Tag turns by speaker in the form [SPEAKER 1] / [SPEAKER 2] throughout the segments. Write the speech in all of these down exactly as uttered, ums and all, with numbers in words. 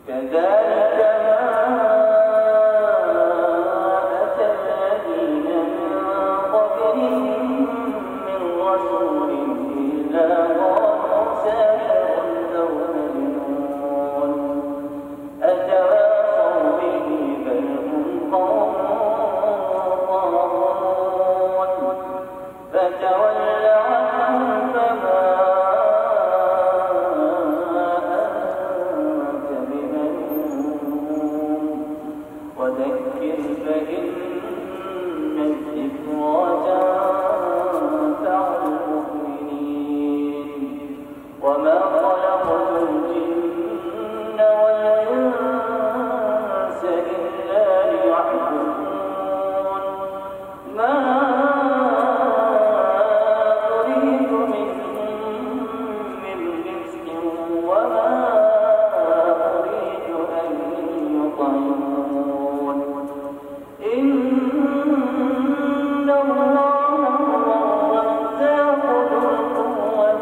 [SPEAKER 1] كذلك ما أتى الذين من قبلهم من رسول إلا قالوا ساحر أو مجنون أتواصوا به بل هم قوم طاغون فتول عنهم فما أنت بملوم وذكر فإن الذكرى تنفع المؤمنين وما خلقت الجن والإنس إلا ليعبدون ما أريد منهم من رزق وما أريد أن يطعمون إن الله هو الرزاق ذو القوة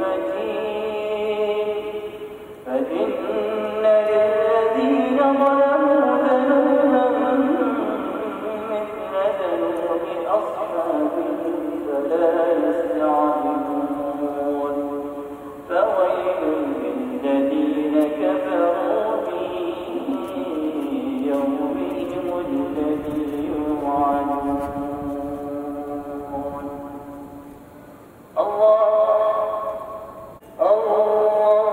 [SPEAKER 1] المتين فإن للذين ظلموا ذنوبا مثل ذنوب أصحابهم فلا يستعجلون فويل للذين كفروا في يومهم الذي يوعدون الله الله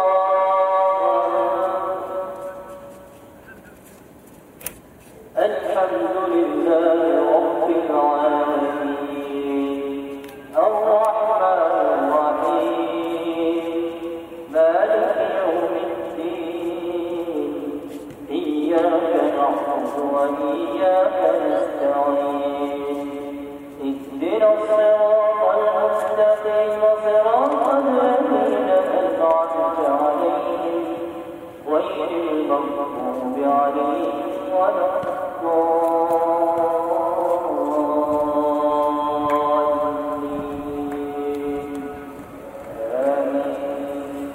[SPEAKER 1] الحمد لله رب العالمين الرحمن الرحيم مالك يوم الدين إياك نعبد وإياك نستعين اهدنا الصراط المستقيم صراط الذين أنعمت عليهم غير المغضوب عليهم ولا الضالين آمين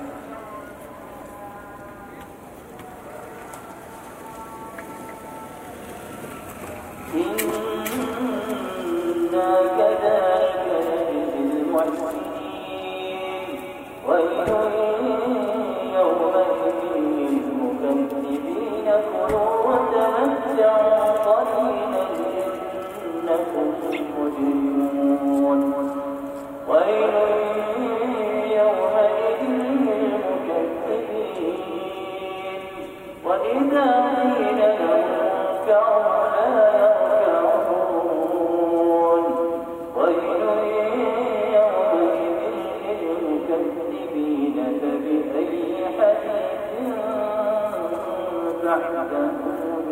[SPEAKER 1] إنا كذلك نجزي المحسنين ويل يومئذ للمكذبين كلوا وتمتعوا قليلا إنكم مجرمون ويل يومئذ للمكذبين وإذا قيل لهم اركعوا لا يركعون ويل يومئذ للمكذبين فبأي حديث بعده